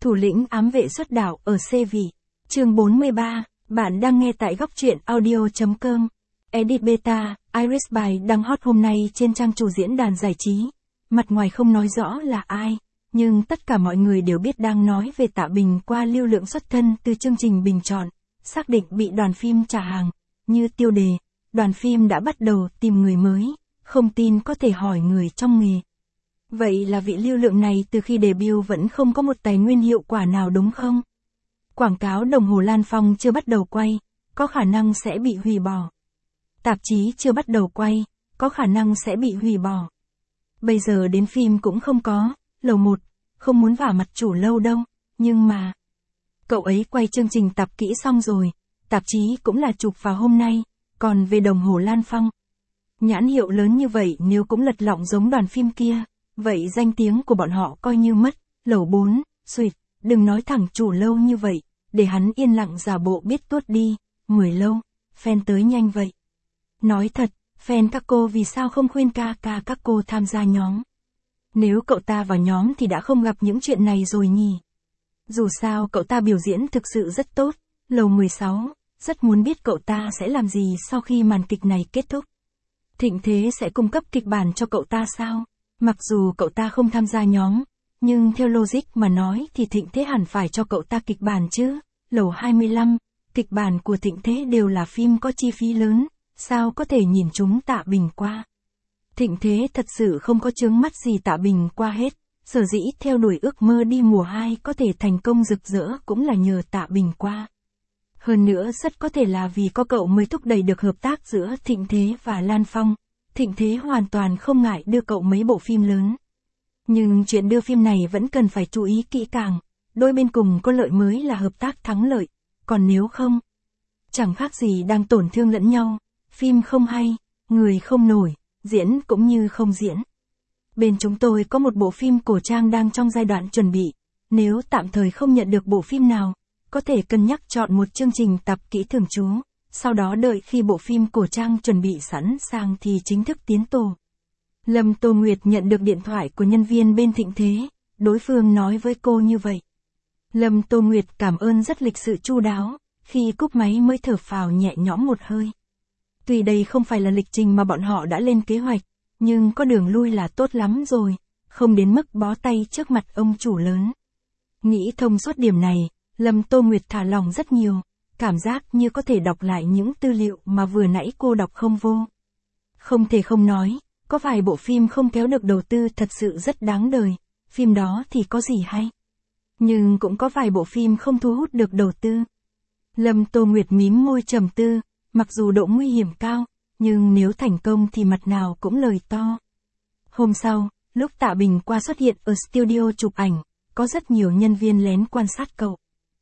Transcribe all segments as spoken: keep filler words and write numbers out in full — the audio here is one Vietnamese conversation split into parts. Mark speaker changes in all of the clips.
Speaker 1: Thủ lĩnh ám vệ xuất đạo ở xê vị. Chương bốn mươi ba, bạn đang nghe tại góc truyện audio chấm com. Edit Beta, Iris bài đăng hot hôm nay trên trang chủ diễn đàn giải trí. Mặt ngoài không nói rõ là ai, nhưng tất cả mọi người đều biết đang nói về Tạ Bình qua lưu lượng xuất thân từ chương trình bình chọn, xác định bị đoàn phim trả hàng. Như tiêu đề, đoàn phim đã bắt đầu tìm người mới, không tin có thể hỏi người trong nghề. Vậy là vị lưu lượng này từ khi debut vẫn không có một tài nguyên hiệu quả nào đúng không? Quảng cáo đồng hồ Lan Phong chưa bắt đầu quay, có khả năng sẽ bị hủy bỏ. Tạp chí chưa bắt đầu quay, có khả năng sẽ bị hủy bỏ. Bây giờ đến phim cũng không có, lầu một, không muốn vả mặt chủ lâu đâu, nhưng mà... Cậu ấy quay chương trình tập kỹ xong rồi, tạp chí cũng là chụp vào hôm nay, còn về đồng hồ Lan Phong. Nhãn hiệu lớn như vậy nếu cũng lật lọng giống đoàn phim kia, vậy danh tiếng của bọn họ coi như mất. Lầu bốn, suyệt, đừng nói thẳng chủ lâu như vậy, để hắn yên lặng giả bộ biết tuốt đi. Mười lâu, fan tới nhanh vậy. Nói thật, fan các cô vì sao không khuyên ca ca các cô tham gia nhóm? Nếu cậu ta vào nhóm thì đã không gặp những chuyện này rồi nhỉ? Dù sao cậu ta biểu diễn thực sự rất tốt. Lầu mười sáu, rất muốn biết cậu ta sẽ làm gì sau khi màn kịch này kết thúc. Thịnh Thế sẽ cung cấp kịch bản cho cậu ta sao? Mặc dù cậu ta không tham gia nhóm, nhưng theo logic mà nói thì Thịnh Thế hẳn phải cho cậu ta kịch bản chứ. Lầu hai mươi lăm, kịch bản của Thịnh Thế đều là phim có chi phí lớn, sao có thể nhìn chúng Tạ Bình qua. Thịnh Thế thật sự không có chướng mắt gì Tạ Bình qua hết, sở dĩ theo đuổi ước mơ đi mùa hai có thể thành công rực rỡ cũng là nhờ Tạ Bình qua. Hơn nữa rất có thể là vì có cậu mới thúc đẩy được hợp tác giữa Thịnh Thế và Lan Phong. Thịnh Thế hoàn toàn không ngại đưa cậu mấy bộ phim lớn. Nhưng chuyện đưa phim này vẫn cần phải chú ý kỹ càng, đôi bên cùng có lợi mới là hợp tác thắng lợi, còn nếu không, chẳng khác gì đang tổn thương lẫn nhau, phim không hay, người không nổi, diễn cũng như không diễn. Bên chúng tôi có một bộ phim cổ trang đang trong giai đoạn chuẩn bị, nếu tạm thời không nhận được bộ phim nào, có thể cân nhắc chọn một chương trình tập kỹ thường trú. Sau đó đợi khi bộ phim cổ trang chuẩn bị sẵn sàng thì chính thức tiến tổ. Lâm Tô Nguyệt nhận được điện thoại của nhân viên bên Thịnh Thế, đối phương nói với cô như vậy. Lâm Tô Nguyệt cảm ơn rất lịch sự chu đáo, khi cúp máy mới thở phào nhẹ nhõm một hơi. Tuy đây không phải là lịch trình mà bọn họ đã lên kế hoạch, nhưng có đường lui là tốt lắm rồi, không đến mức bó tay trước mặt ông chủ lớn. Nghĩ thông suốt điểm này, Lâm Tô Nguyệt thả lòng rất nhiều. Cảm giác như có thể đọc lại những tư liệu mà vừa nãy cô đọc không vô. Không thể không nói, có vài bộ phim không kéo được đầu tư thật sự rất đáng đời, phim đó thì có gì hay. Nhưng cũng có vài bộ phim không thu hút được đầu tư. Lâm Tô Nguyệt mím môi trầm tư, mặc dù độ nguy hiểm cao, nhưng nếu thành công thì mặt nào cũng lời to. Hôm sau, lúc Tạ Bình qua xuất hiện ở studio chụp ảnh, có rất nhiều nhân viên lén quan sát cậu.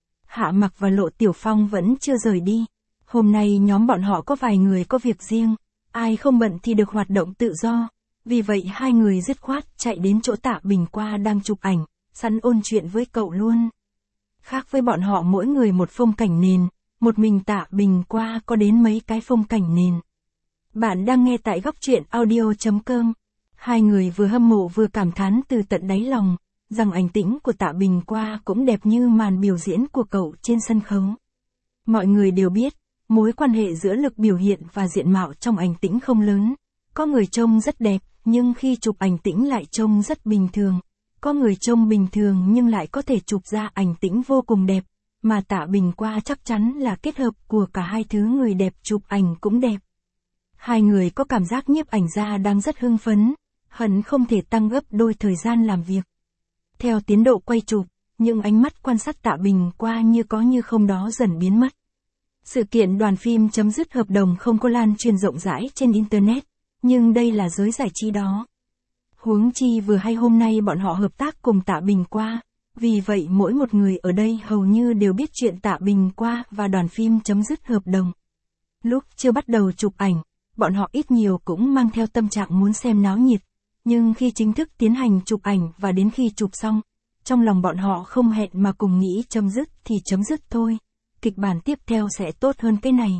Speaker 1: Hạ Mặc và Lộ Tiểu Phong vẫn chưa rời đi. Hôm nay nhóm bọn họ có vài người có việc riêng, ai không bận thì được hoạt động tự do. Vì vậy hai người dứt khoát chạy đến chỗ Tạ Bình qua đang chụp ảnh, sẵn ôn chuyện với cậu luôn. Khác với bọn họ mỗi người một phong cảnh nền, một mình Tạ Bình qua có đến mấy cái phong cảnh nền. Bạn đang nghe tại góc truyện audio chấm com. Hai người vừa hâm mộ vừa cảm thán từ tận đáy lòng, rằng ảnh tĩnh của Tạ Bình qua cũng đẹp như màn biểu diễn của cậu trên sân khấu. Mọi người đều biết, mối quan hệ giữa lực biểu hiện và diện mạo trong ảnh tĩnh không lớn. Có người trông rất đẹp, nhưng khi chụp ảnh tĩnh lại trông rất bình thường. Có người trông bình thường nhưng lại có thể chụp ra ảnh tĩnh vô cùng đẹp, mà Tạ Bình qua chắc chắn là kết hợp của cả hai thứ, người đẹp chụp ảnh cũng đẹp. Hai người có cảm giác nhiếp ảnh gia đang rất hưng phấn, hận không thể tăng gấp đôi thời gian làm việc. Theo tiến độ quay chụp, những ánh mắt quan sát Tạ Bình qua như có như không đó dần biến mất. Sự kiện đoàn phim chấm dứt hợp đồng không có lan truyền rộng rãi trên Internet, nhưng đây là giới giải trí đó. Huống chi vừa hay hôm nay bọn họ hợp tác cùng Tạ Bình qua, vì vậy mỗi một người ở đây hầu như đều biết chuyện Tạ Bình qua và đoàn phim chấm dứt hợp đồng. Lúc chưa bắt đầu chụp ảnh, bọn họ ít nhiều cũng mang theo tâm trạng muốn xem náo nhiệt. Nhưng khi chính thức tiến hành chụp ảnh và đến khi chụp xong, trong lòng bọn họ không hẹn mà cùng nghĩ chấm dứt thì chấm dứt thôi, kịch bản tiếp theo sẽ tốt hơn cái này.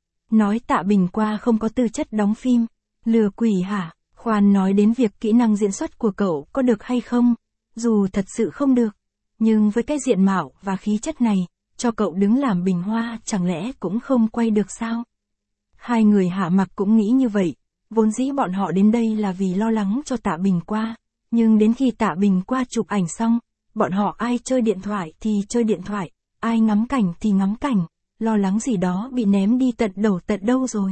Speaker 1: Nói Tạ Bình qua không có tư chất đóng phim, lừa quỷ hả? Khoan nói đến việc kỹ năng diễn xuất của cậu có được hay không, dù thật sự không được, Nhưng với cái diện mạo và khí chất này, cho cậu đứng làm Bình Hoa chẳng lẽ cũng không quay được sao? Hai người Hạ Mặc cũng nghĩ như vậy, vốn dĩ bọn họ đến đây là vì lo lắng cho Tạ Bình Qua, nhưng đến khi Tạ Bình Qua chụp ảnh xong, bọn họ ai chơi điện thoại thì chơi điện thoại, ai ngắm cảnh thì ngắm cảnh, lo lắng gì đó bị ném đi tận đầu tận đâu rồi.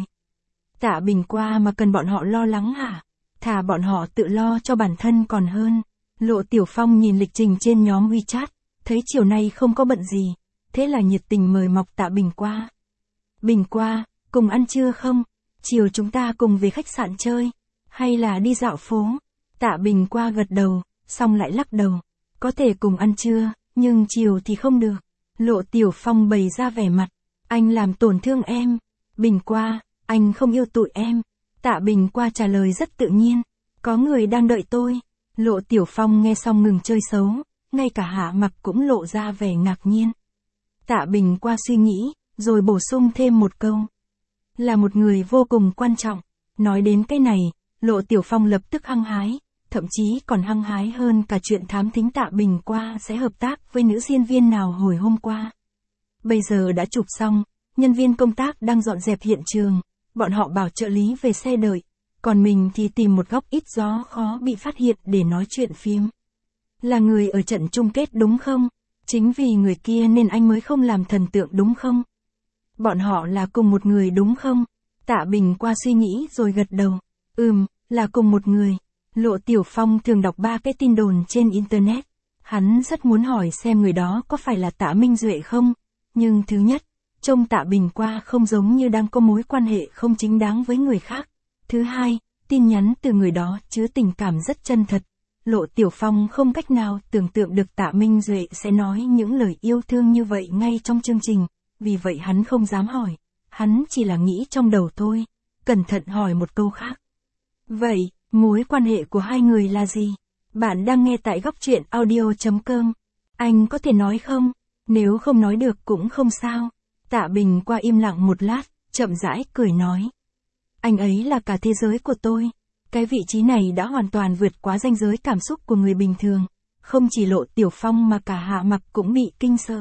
Speaker 1: Tạ Bình Qua mà cần bọn họ lo lắng hả? Thà bọn họ tự lo cho bản thân còn hơn. Lộ Tiểu Phong nhìn lịch trình trên nhóm WeChat, thấy chiều nay không có bận gì, thế là nhiệt tình mời mọc Tạ Bình Qua. Bình Qua, cùng ăn trưa không? Chiều chúng ta cùng về khách sạn chơi, hay là đi dạo phố? Tạ Bình Qua gật đầu, xong lại lắc đầu. Có thể cùng ăn trưa, nhưng chiều thì không được. Lộ Tiểu Phong bày ra vẻ mặt, anh làm tổn thương em. Bình Qua, anh không yêu tụi em. Tạ Bình Qua trả lời rất tự nhiên, có người đang đợi tôi. Lộ Tiểu Phong nghe xong ngừng chơi xấu, ngay cả Hạ Mặc cũng lộ ra vẻ ngạc nhiên. Tạ Bình Qua suy nghĩ, rồi bổ sung thêm một câu. Là một người vô cùng quan trọng. Nói đến cái này, Lộ Tiểu Phong lập tức hăng hái, thậm chí còn hăng hái hơn cả chuyện thám thính Tạ Bình Qua sẽ hợp tác với nữ diễn viên nào hồi hôm qua. Bây giờ đã chụp xong, nhân viên công tác đang dọn dẹp hiện trường, bọn họ bảo trợ lý về xe đợi, còn mình thì tìm một góc ít gió khó bị phát hiện để nói chuyện phim. Là người ở trận chung kết đúng không? Chính vì người kia nên anh mới không làm thần tượng đúng không? Bọn họ là cùng một người đúng không? Tạ Bình Qua suy nghĩ rồi gật đầu. Ừm, là cùng một người. Lộ Tiểu Phong thường đọc ba cái tin đồn trên Internet. Hắn rất muốn hỏi xem người đó có phải là Tạ Minh Duệ không? Nhưng thứ nhất, trông Tạ Bình Qua không giống như đang có mối quan hệ không chính đáng với người khác. Thứ hai, tin nhắn từ người đó chứa tình cảm rất chân thật. Lộ Tiểu Phong không cách nào tưởng tượng được Tạ Minh Duệ sẽ nói những lời yêu thương như vậy ngay trong chương trình, vì vậy hắn không dám hỏi. Hắn chỉ là nghĩ trong đầu thôi, cẩn thận hỏi một câu khác. Vậy, mối quan hệ của hai người là gì? Bạn đang nghe tại góc truyện audio chấm com. Anh có thể nói không? Nếu không nói được cũng không sao. Tạ Bình Qua im lặng một lát, chậm rãi cười nói. Anh ấy là cả thế giới của tôi. Cái vị trí này đã hoàn toàn vượt quá ranh giới cảm xúc của người bình thường. Không chỉ Lộ Tiểu Phong mà cả Hạ Mặc cũng bị kinh sợ.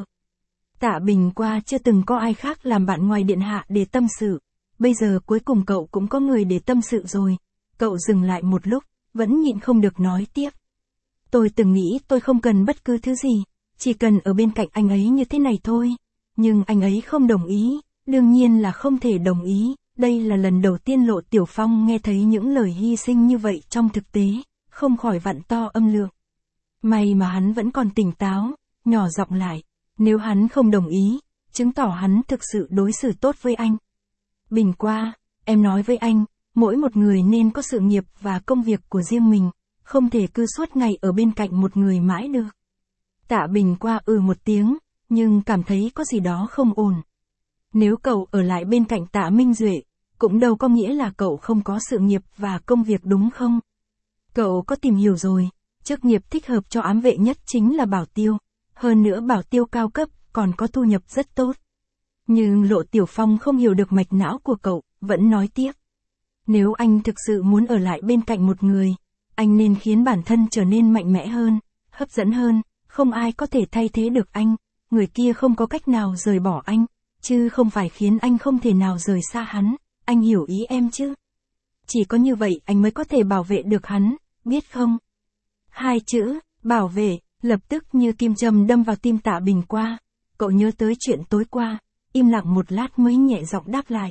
Speaker 1: Tạ Bình Qua chưa từng có ai khác làm bạn ngoài điện hạ để tâm sự. Bây giờ cuối cùng cậu cũng có người để tâm sự rồi. Cậu dừng lại một lúc, vẫn nhịn không được nói tiếp. Tôi từng nghĩ tôi không cần bất cứ thứ gì, chỉ cần ở bên cạnh anh ấy như thế này thôi. Nhưng anh ấy không đồng ý, đương nhiên là không thể đồng ý. Đây là lần đầu tiên Lộ Tiểu Phong nghe thấy những lời hy sinh như vậy trong thực tế, không khỏi vặn to âm lượng. May mà hắn vẫn còn tỉnh táo, nhỏ giọng lại. Nếu hắn không đồng ý, chứng tỏ hắn thực sự đối xử tốt với anh. Bình Qua, em nói với anh, mỗi một người nên có sự nghiệp và công việc của riêng mình, không thể cứ suốt ngày ở bên cạnh một người mãi được. Tạ Bình Qua ừ một tiếng, nhưng cảm thấy có gì đó không ổn. Nếu cậu ở lại bên cạnh Tạ Minh Duệ, cũng đâu có nghĩa là cậu không có sự nghiệp và công việc đúng không? Cậu có tìm hiểu rồi, chức nghiệp thích hợp cho ám vệ nhất chính là bảo tiêu. Hơn nữa bảo tiêu cao cấp, còn có thu nhập rất tốt. Nhưng Lộ Tiểu Phong không hiểu được mạch não của cậu, vẫn nói tiếp. Nếu anh thực sự muốn ở lại bên cạnh một người, anh nên khiến bản thân trở nên mạnh mẽ hơn, hấp dẫn hơn, không ai có thể thay thế được anh, người kia không có cách nào rời bỏ anh, chứ không phải khiến anh không thể nào rời xa hắn, anh hiểu ý em chứ? Chỉ có như vậy anh mới có thể bảo vệ được hắn, biết không? Hai chữ, bảo vệ, lập tức như kim châm đâm vào tim Tạ Bình Qua. Cậu nhớ tới chuyện tối qua, im lặng một lát mới nhẹ giọng đáp lại.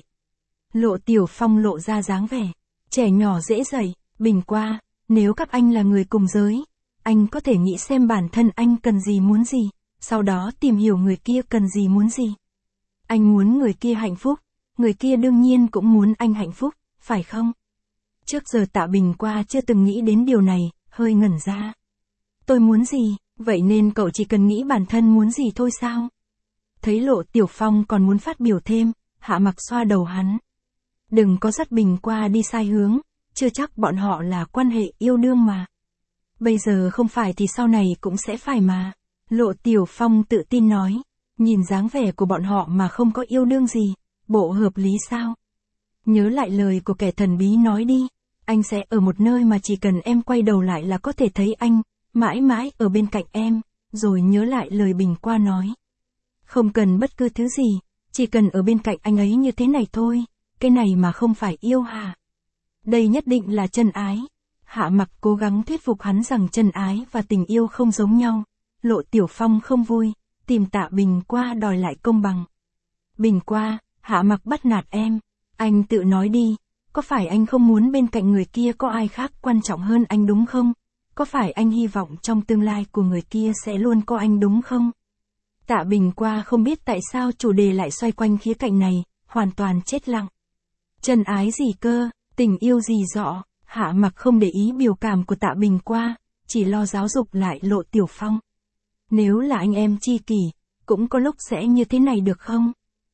Speaker 1: Lộ Tiểu Phong lộ ra dáng vẻ trẻ nhỏ dễ dậy. Bình Qua, nếu các anh là người cùng giới, anh có thể nghĩ xem bản thân anh cần gì muốn gì, sau đó tìm hiểu người kia cần gì muốn gì. Anh muốn người kia hạnh phúc, người kia đương nhiên cũng muốn anh hạnh phúc, phải không? Trước giờ Tạ Bình Qua chưa từng nghĩ đến điều này, hơi ngẩn ra. Tôi muốn gì, vậy nên cậu chỉ cần nghĩ bản thân muốn gì thôi sao? Thấy Lộ Tiểu Phong còn muốn phát biểu thêm, Hạ Mặc xoa đầu hắn. Đừng có dắt Bình Qua đi sai hướng, chưa chắc bọn họ là quan hệ yêu đương mà. Bây giờ không phải thì sau này cũng sẽ phải mà. Lộ Tiểu Phong tự tin nói, nhìn dáng vẻ của bọn họ mà không có yêu đương gì, bộ hợp lý sao? Nhớ lại lời của kẻ thần bí nói đi, anh sẽ ở một nơi mà chỉ cần em quay đầu lại là có thể thấy anh, mãi mãi ở bên cạnh em, rồi nhớ lại lời Bình qua nói. Không cần bất cứ thứ gì, chỉ cần ở bên cạnh anh ấy như thế này thôi, cái này mà không phải yêu hả? Đây nhất định là chân ái. Hạ Mặc cố gắng thuyết phục hắn rằng chân ái và tình yêu không giống nhau. Lộ Tiểu Phong không vui, tìm Tạ Bình qua đòi lại công bằng. Bình qua, Hạ Mặc bắt nạt em, anh tự nói đi, có phải anh không muốn bên cạnh người kia có ai khác quan trọng hơn anh đúng không? Có phải anh hy vọng trong tương lai của người kia sẽ luôn có anh đúng không? Tạ Bình qua không biết tại sao chủ đề lại xoay quanh khía cạnh này, hoàn toàn chết lặng. Chân ái gì cơ, tình yêu gì rõ, Hạ Mặc không để ý biểu cảm của Tạ Bình qua, chỉ lo giáo dục lại Lộ Tiểu Phong. Nếu là anh em tri kỷ, cũng có lúc sẽ như thế này được không?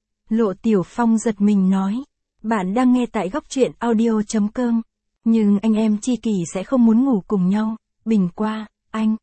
Speaker 1: Lộ Tiểu Phong giật mình nói, bạn đang nghe tại góc truyện audio chấm com, nhưng anh em tri kỷ sẽ không muốn ngủ cùng nhau, Bình qua, anh.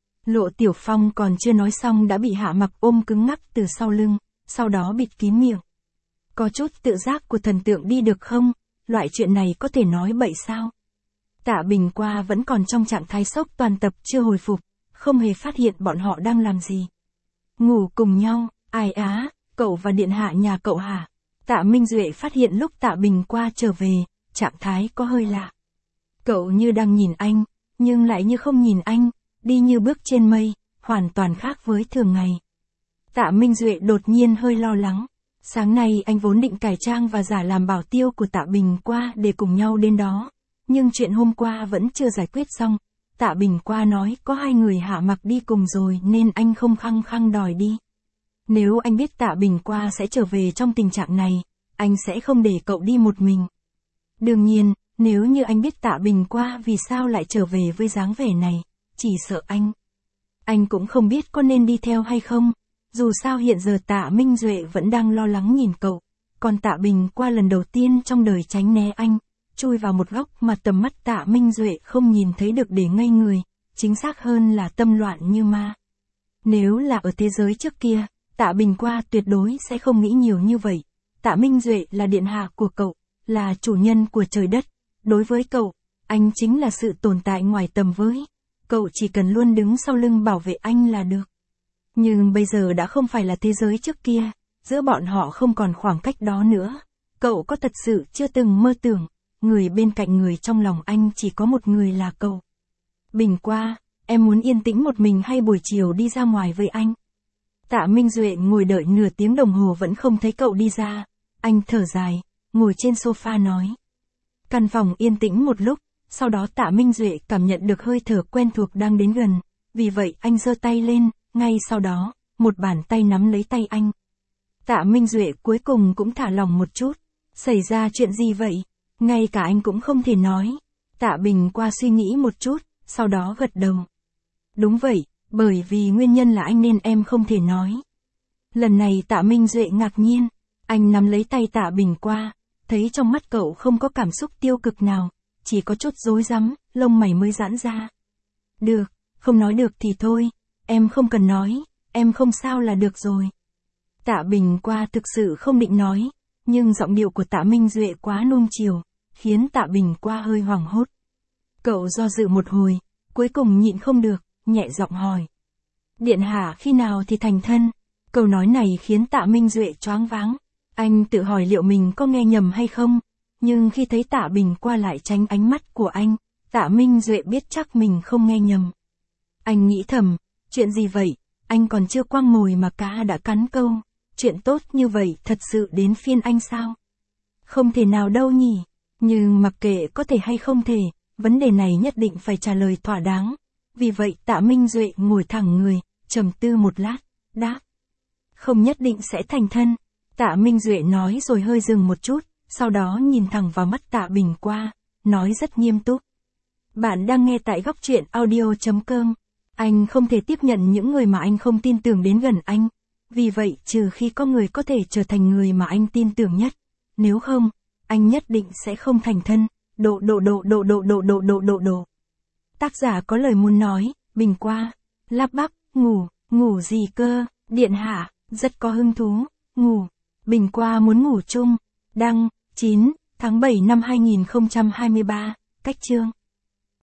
Speaker 1: Lộ Tiểu Phong còn chưa nói xong đã bị Hạ Mặc ôm cứng ngắc từ sau lưng, sau đó bịt kín miệng. Có chút tự giác của thần tượng đi được không? Loại chuyện này có thể nói bậy sao? Tạ Bình qua vẫn còn trong trạng thái sốc toàn tập chưa hồi phục, không hề phát hiện bọn họ đang làm gì. Ngủ cùng nhau, ai á, cậu và điện hạ nhà cậu hả? Tạ Minh Duệ phát hiện lúc Tạ Bình qua trở về, trạng thái có hơi lạ. Cậu như đang nhìn anh, nhưng lại như không nhìn anh, đi như bước trên mây, hoàn toàn khác với thường ngày. Tạ Minh Duệ đột nhiên hơi lo lắng. Sáng nay anh vốn định cải trang và giả làm bảo tiêu của Tạ Bình qua để cùng nhau đến đó. Nhưng chuyện hôm qua vẫn chưa giải quyết xong. Tạ Bình qua nói có hai người Hạ Mặc đi cùng rồi nên anh không khăng khăng đòi đi. Nếu anh biết Tạ Bình qua sẽ trở về trong tình trạng này, anh sẽ không để cậu đi một mình. Đương nhiên, nếu như anh biết Tạ Bình qua vì sao lại trở về với dáng vẻ này, chỉ sợ anh. Anh cũng không biết có nên đi theo hay không. Dù sao hiện giờ Tạ Minh Duệ vẫn đang lo lắng nhìn cậu, còn Tạ Bình qua lần đầu tiên trong đời tránh né anh, chui vào một góc mà tầm mắt Tạ Minh Duệ không nhìn thấy được để ngây người, chính xác hơn là tâm loạn như ma. Nếu là ở thế giới trước kia, Tạ Bình qua tuyệt đối sẽ không nghĩ nhiều như vậy. Tạ Minh Duệ là điện hạ của cậu, là chủ nhân của trời đất. Đối với cậu, anh chính là sự tồn tại ngoài tầm với. Cậu chỉ cần luôn đứng sau lưng bảo vệ anh là được. Nhưng bây giờ đã không phải là thế giới trước kia, giữa bọn họ không còn khoảng cách đó nữa. Cậu có thật sự chưa từng mơ tưởng, người bên cạnh người trong lòng anh chỉ có một người là cậu. Bình qua, em muốn yên tĩnh một mình hay buổi chiều đi ra ngoài với anh? Tạ Minh Duệ ngồi đợi nửa tiếng đồng hồ vẫn không thấy cậu đi ra. Anh thở dài, ngồi trên sofa nói. Căn phòng yên tĩnh một lúc, sau đó Tạ Minh Duệ cảm nhận được hơi thở quen thuộc đang đến gần. Vì vậy anh giơ tay lên, ngay sau đó, một bàn tay nắm lấy tay anh. Tạ Minh Duệ cuối cùng cũng thả lòng một chút. Xảy ra chuyện gì vậy? Ngay cả anh cũng không thể nói. Tạ Bình qua suy nghĩ một chút, sau đó gật đầu. Đúng vậy, bởi vì nguyên nhân là anh nên em không thể nói. Lần này Tạ Minh Duệ ngạc nhiên, anh nắm lấy tay Tạ Bình qua, thấy trong mắt cậu không có cảm xúc tiêu cực nào, chỉ có chút rối rắm, lông mày mới giãn ra. Được, không nói được thì thôi, em không cần nói, em không sao là được rồi. Tạ Bình qua thực sự không định nói, nhưng giọng điệu của Tạ Minh Duệ quá nuông chiều, khiến Tạ Bình qua hơi hoảng hốt. Cậu do dự một hồi, cuối cùng nhịn không được, nhẹ giọng hỏi. Điện hạ khi nào thì thành thân? Câu nói này khiến Tạ Minh Duệ choáng váng. Anh tự hỏi liệu mình có nghe nhầm hay không, nhưng khi thấy Tạ Bình qua lại tránh ánh mắt của anh, Tạ Minh Duệ biết chắc mình không nghe nhầm. Anh nghĩ thầm, chuyện gì vậy, anh còn chưa quăng mồi mà cá đã cắn câu, chuyện tốt như vậy thật sự đến phiên anh sao? Không thể nào đâu nhỉ, nhưng mặc kệ có thể hay không thể, vấn đề này nhất định phải trả lời thỏa đáng. Vì vậy Tạ Minh Duệ ngồi thẳng người, trầm tư một lát, đáp. Không nhất định sẽ thành thân. Tạ Minh Duệ nói rồi hơi dừng một chút, sau đó nhìn thẳng vào mắt Tạ Bình qua, nói rất nghiêm túc. Bạn đang nghe tại góc truyện audio chấm com. Anh không thể tiếp nhận những người mà anh không tin tưởng đến gần anh. Vì vậy trừ khi có người có thể trở thành người mà anh tin tưởng nhất. Nếu không, anh nhất định sẽ không thành thân. Độ độ độ độ độ độ độ độ độ độ. Tác giả có lời muốn nói, Bình qua. Lắp bắp, ngủ, ngủ gì cơ, điện hạ, rất có hứng thú, ngủ. Bình qua muốn ngủ chung. Đăng, chín tháng bảy năm hai nghìn không trăm hai mươi ba, cách chương.